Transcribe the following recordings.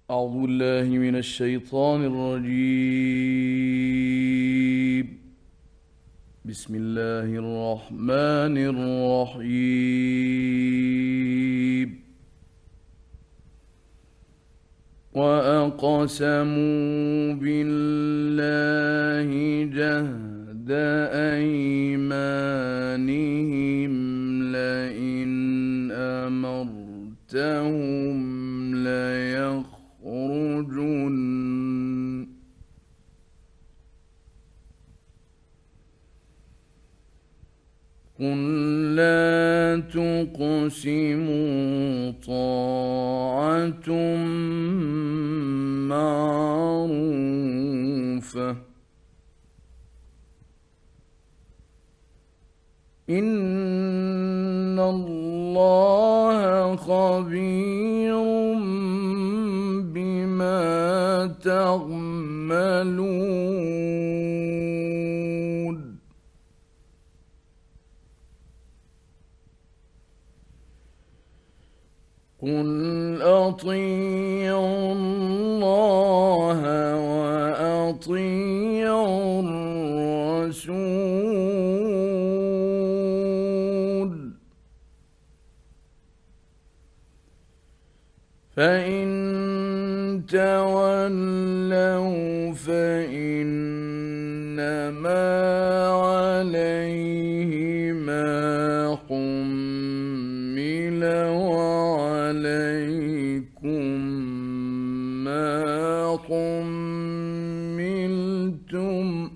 أعوذ بالله من الشيطان الرجيم. بسم الله الرحمن الرحيم. وأقسموا بالله جهد أيمانهم لئن أمرتهم ليخرجن قل لا تقسموا طاعة معروفة إن الله خبير بما تعملون قل أطيعوا الله وأطيعوا الرسول فإن تولوا فإنما عليه ما حمل وعليكم ما حملتم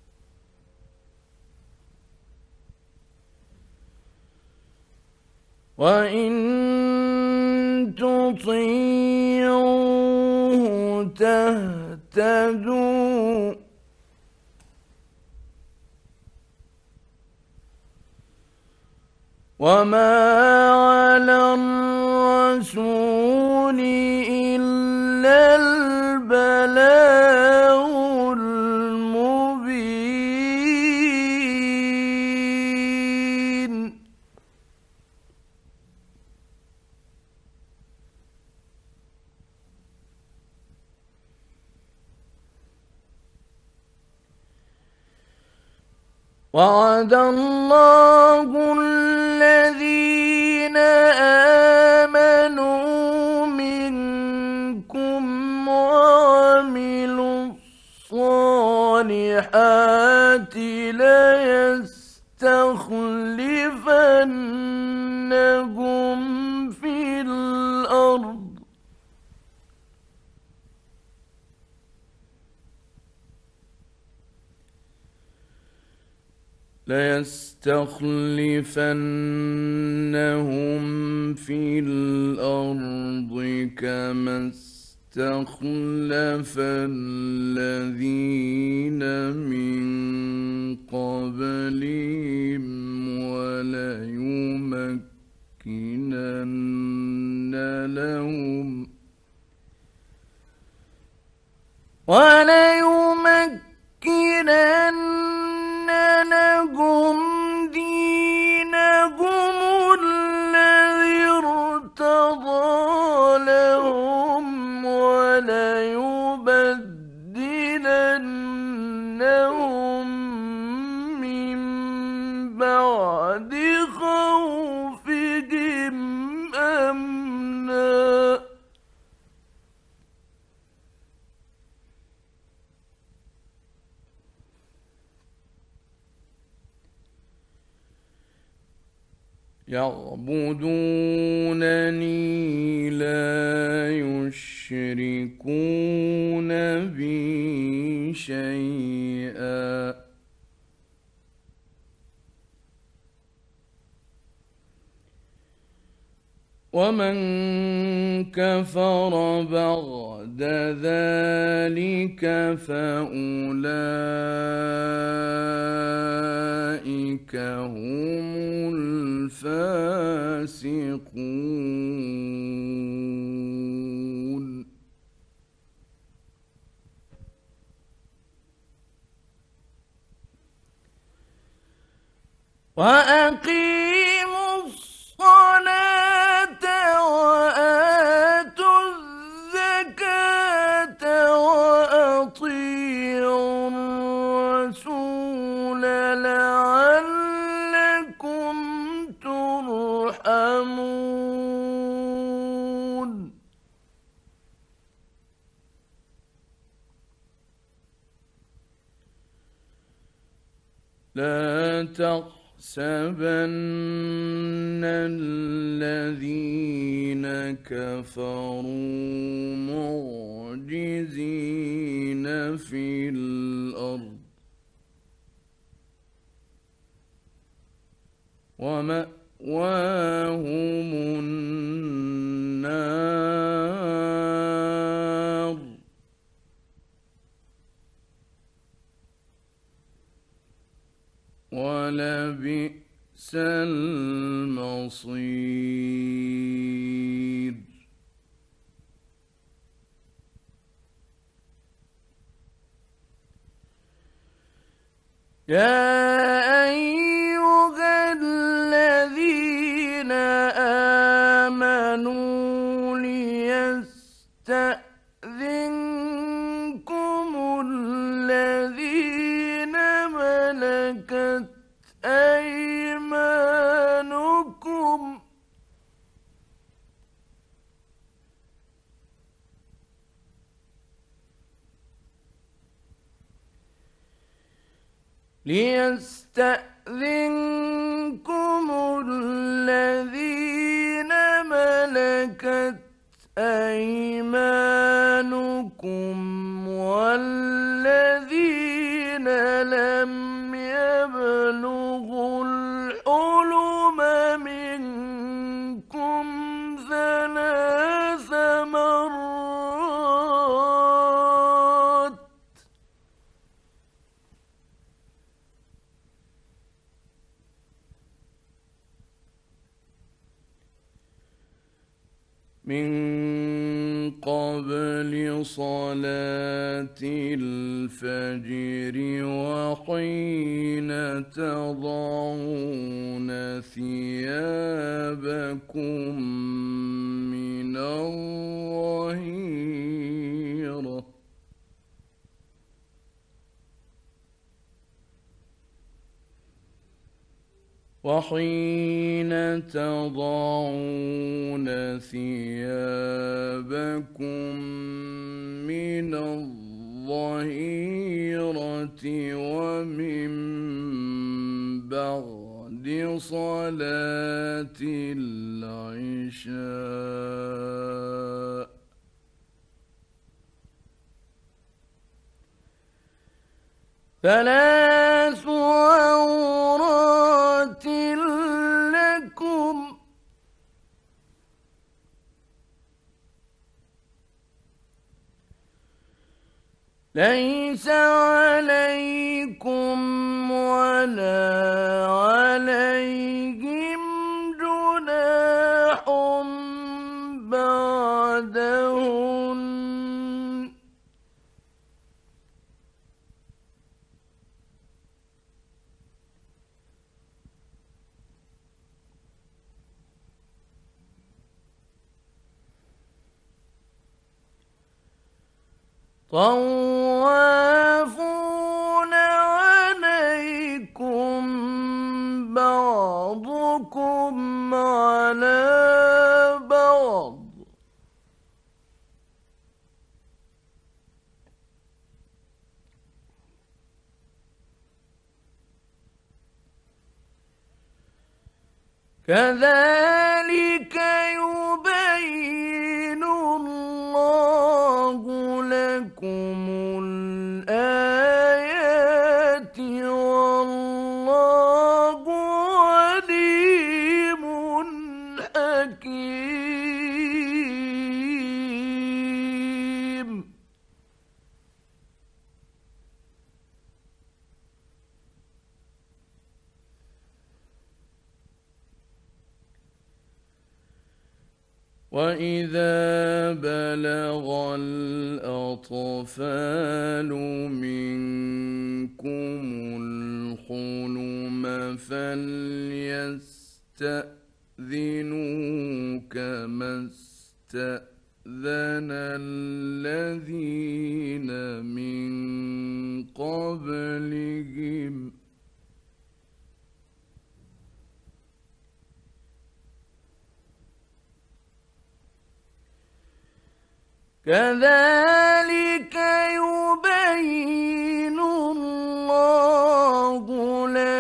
وإن تطيعوه تهتدوا وما على الرسول إلا البلاغ المبين وعد الله الذين آمنوا منكم وعملوا الصالحات ليستخلفنهم في الأرض كما استخلف الذين من قبلهم وليمكنن لهم دينهم الذي ارتضى لهم وليبدلنهم من بعد خوفهم أمنا يعبدونني لا يشركون بي شيئا ومن كفر بعد ذلك فأولئك هم الفاسقون وأقيموا الصلاة وآتوا الزكاة لا تحسبن الذين كفروا معجزين في الأرض ومأواهم النار ولبئس المصير يا أيها الذين آمنوا ليستأذنكم الذين ملكت أيمانكم والذين لم يبلغوا الحلم منكم ثلاث مرات من قبل صلاة الفجر وحين تضعون ثيابكم من الظهيرة ومن بعد صلاة العشاء ثلاث عورات لكم ليس عليكم ولا عليهم جناح بعدهن طوافون عليكم بعضكم على بعض كذلك يبين الله لكم الآيات والله عليم حكيم وإذا بلغ الأطفال منكم الحلم فليستأذنوا كما استأذن الذين من قبلهم كذلك يبين الله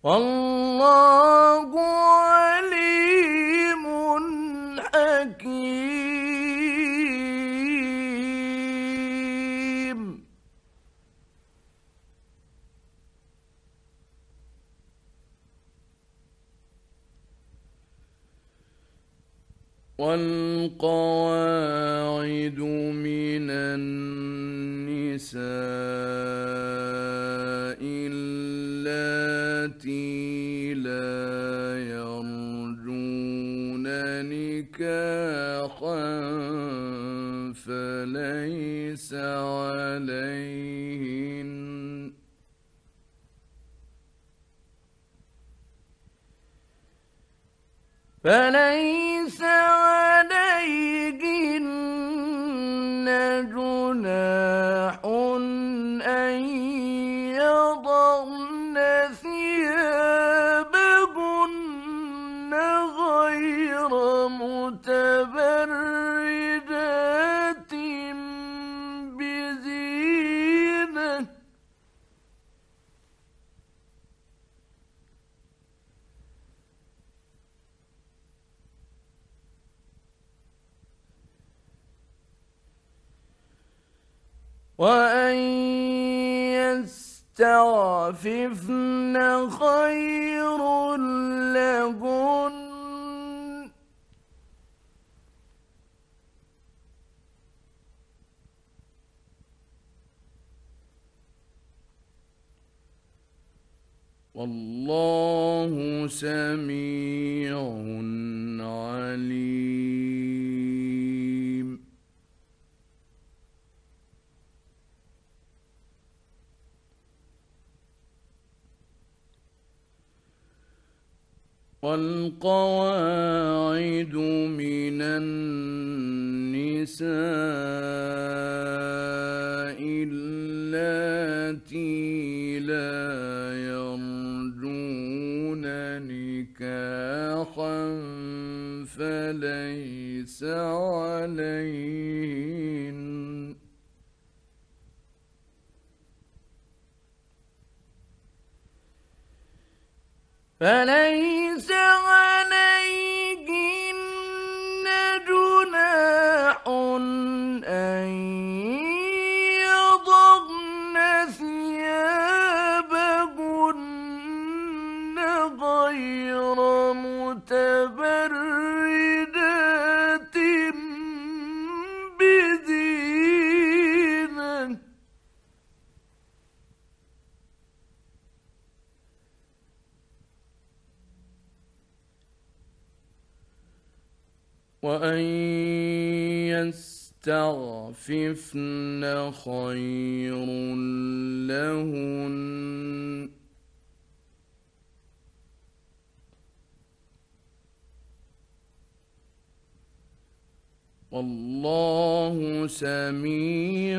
والله عليم حكيم. والقواعد من النساء اللاتي لا يرجون نكاحا فليس عليهن جناح أن يضعن ثيابهن غير متبرجات بزينة. وأن يستعففن خير لهن. والله سميع عليم. والقواعد من النساء اللاتي لا يرجون نكاحا فليس عليهن جناح أن يضعن ثيابهن غير متبرجات بزينة. وأن يستعففن خير لهن. والله سميع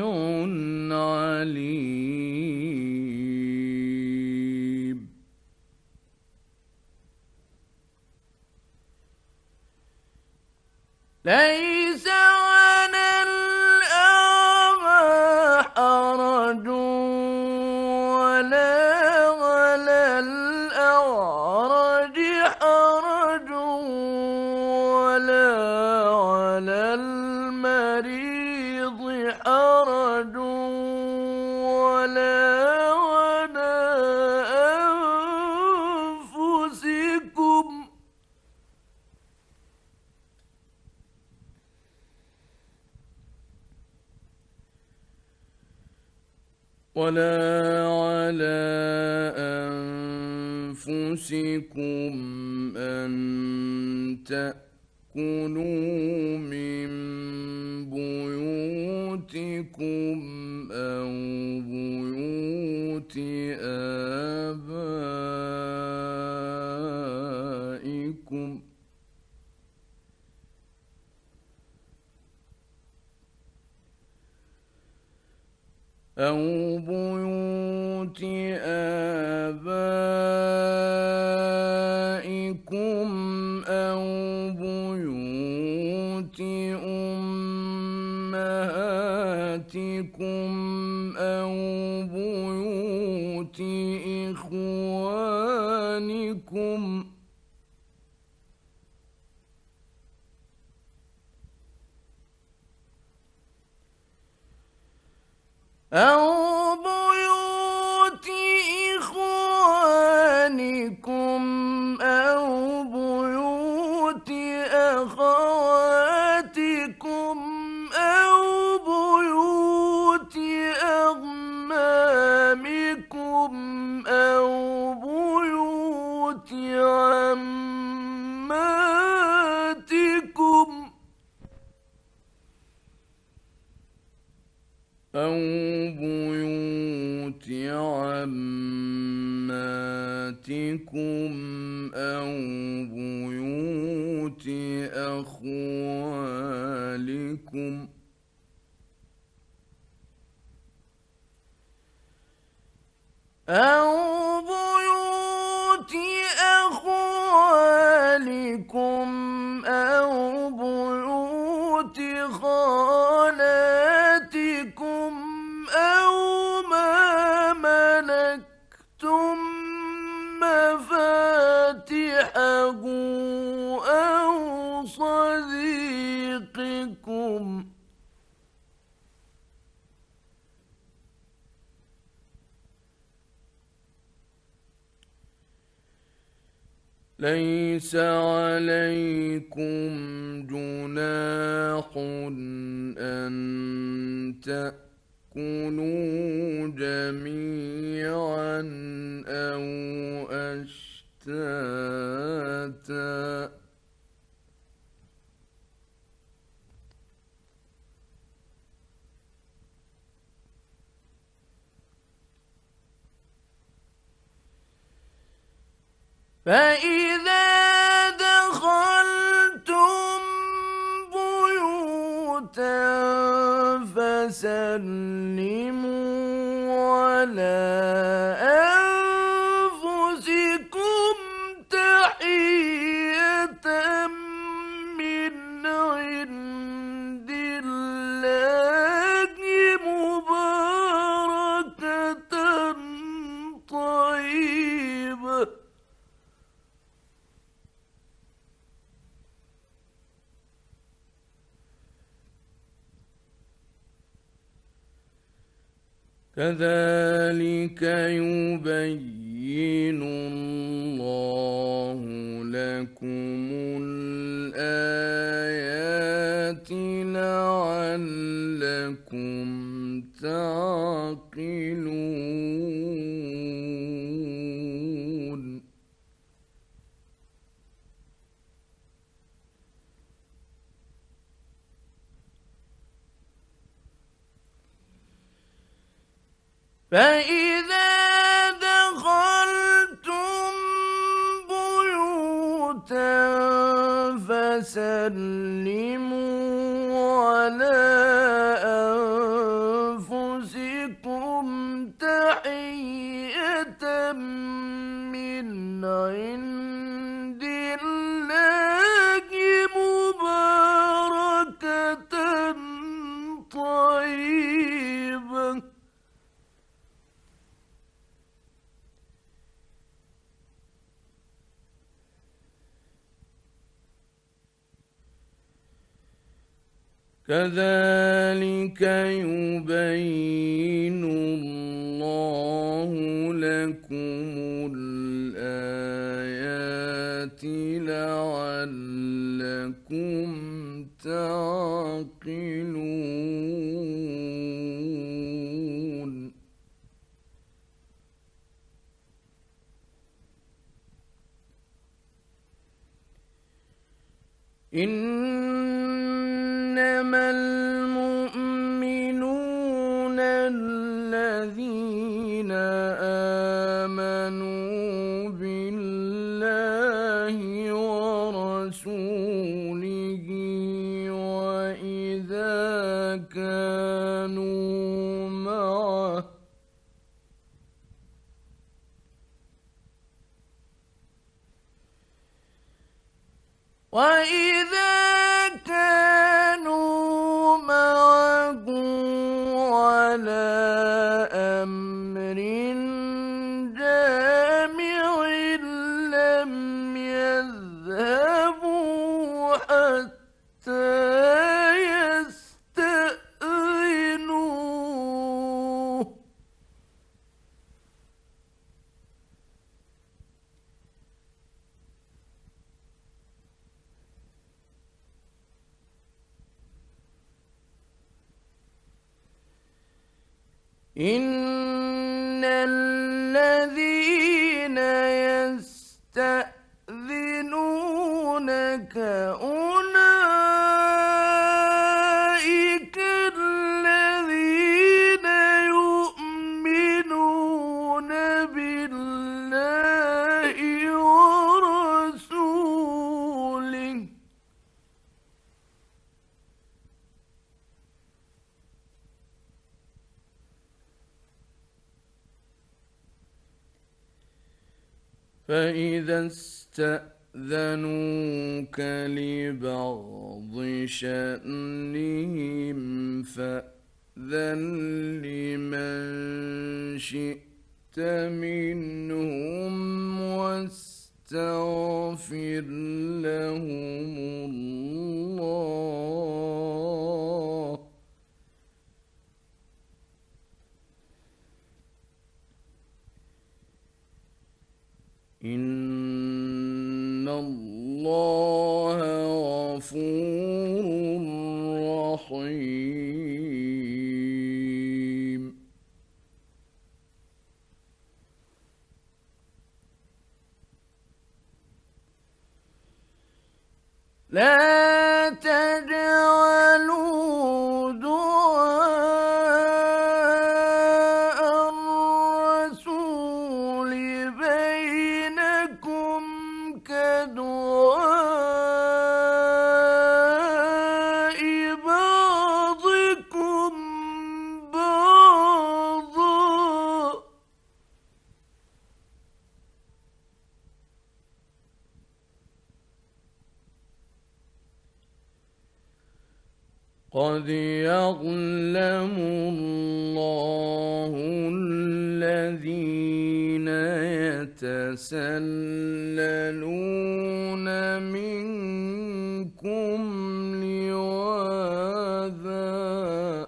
عليم. ليس على الأعمى حرج ولا على الأعرج حرج ولا على المريض حرج ولا على أنفسكم أن تأكلوا من بيوتكم أو بيوت آبائكم أو بيوت آبائكم أو بيوت أمهاتكم أو بيوت إخوانكم بيوتكم أو بيوت إخوانكم أو بيوت أخواتكم أو بيوت أعمامكم أو بيوت عماتكم أو بيوت عماتكم أو بيوت أخوالكم أو بيوت أخوالكم أو بيوت خالاتكم أو ما ملكتم مفاتحه أو صديقكم ليس عليكم جناح أن تأكلوا جميعا أو أشتاتا فإذا دخلتم بيوتا فسلموا على أنفسكم تحية من عند الله مباركة طيبة كذلك يبين الله لكم الآيات لعلكم تعقلون فإذا دخلتم بيوتا فسلموا على أنفسكم تحية من عند الله مباركة طيبة كذلك يبين الله لكم الآيات لعلكم تعقلون إنما المؤمنون الذين آمنوا بالله ورسوله وإذا كانوا معه على أمر جامع إن الذين يستأذنونك أولئك الذين يؤمنون بالله ورسوله فإذا استأذنوك لبعض شأنهم فأذن لمن شئت منهم واستغفر لهم الله إن الله غفور رحيم لا تجعلوا دعاء الرسول بينكم كدعاء بعضكم بعضا قد يعلم الله الذين يتسللون منكم لواذا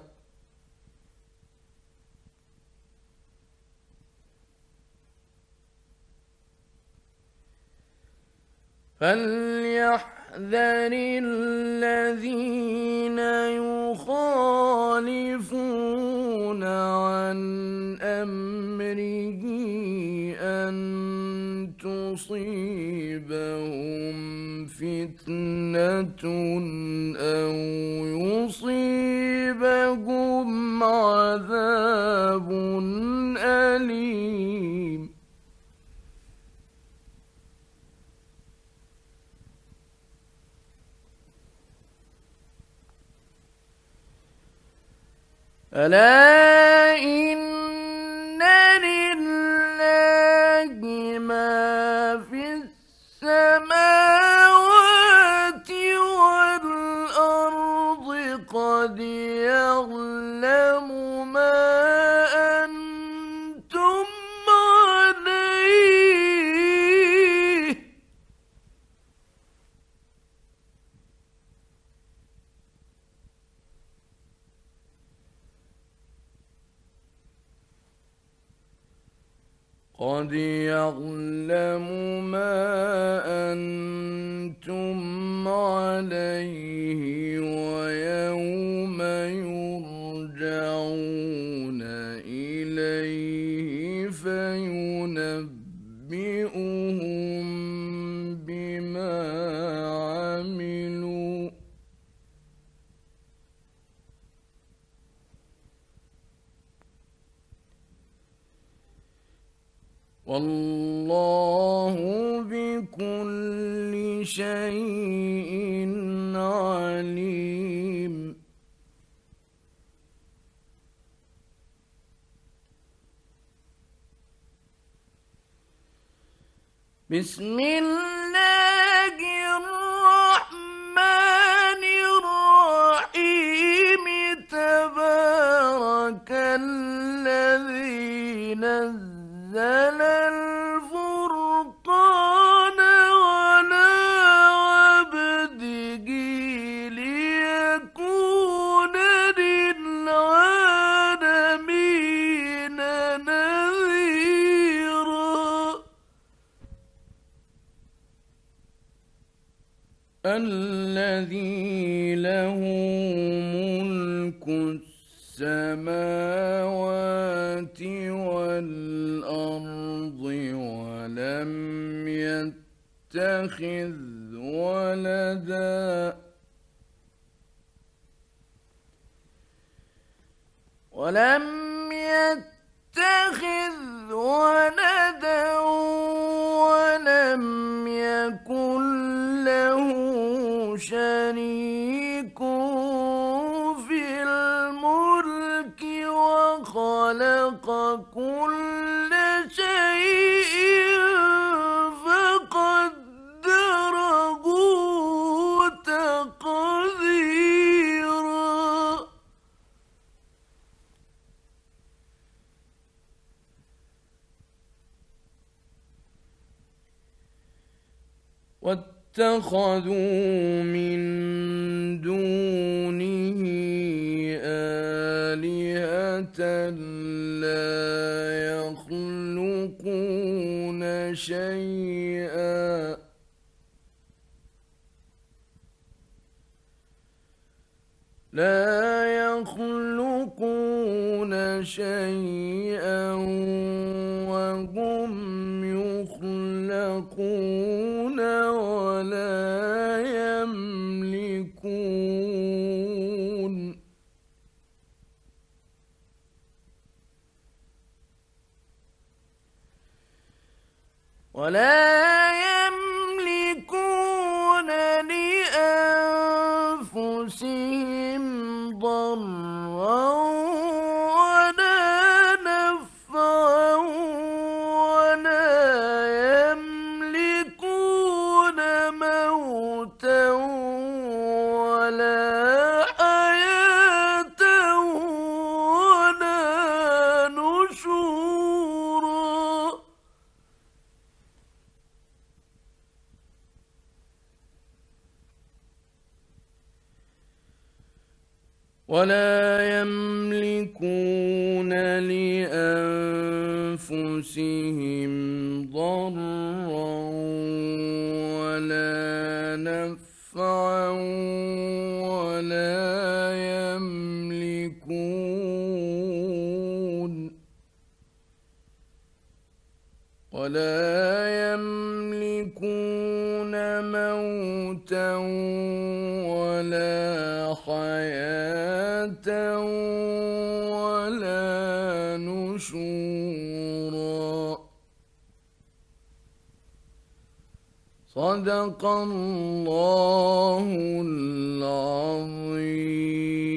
فليحذر الذين يخالفون عن أمره أن تصيبهم فتنة أو يصيبهم عذاب أليم ألا إن لله ما في السماوات والأرض قد يعلم ما أنتم عليه قد يعلم ما أنتم عليه ويوم يرجعون إليه فينبئهم بما عملوا والله بكل شيء عليم بسم الله الرحمن الرحيم تبارك الذي نزل الفرقان على عبده ليكون للعالمين نذيرا الذي له ملك السماوات والأرض ولم يتخذ ولدا ولم يكن له شريك في الملك وخلق كل شيء فقدره تقديرا واتخذوا من دونه آلهة لا يخلقون شيئا وهم يخلقون ولا يملكون لأنفسهم ضرا ولا نفعا ولا يملكون موتا ولا حياة ولا نشورا ولا يملكون لأنفسهم ضرا ولا نفعا ولا يملكون موتا ولا حياة ولا نشورا صدق الله العظيم.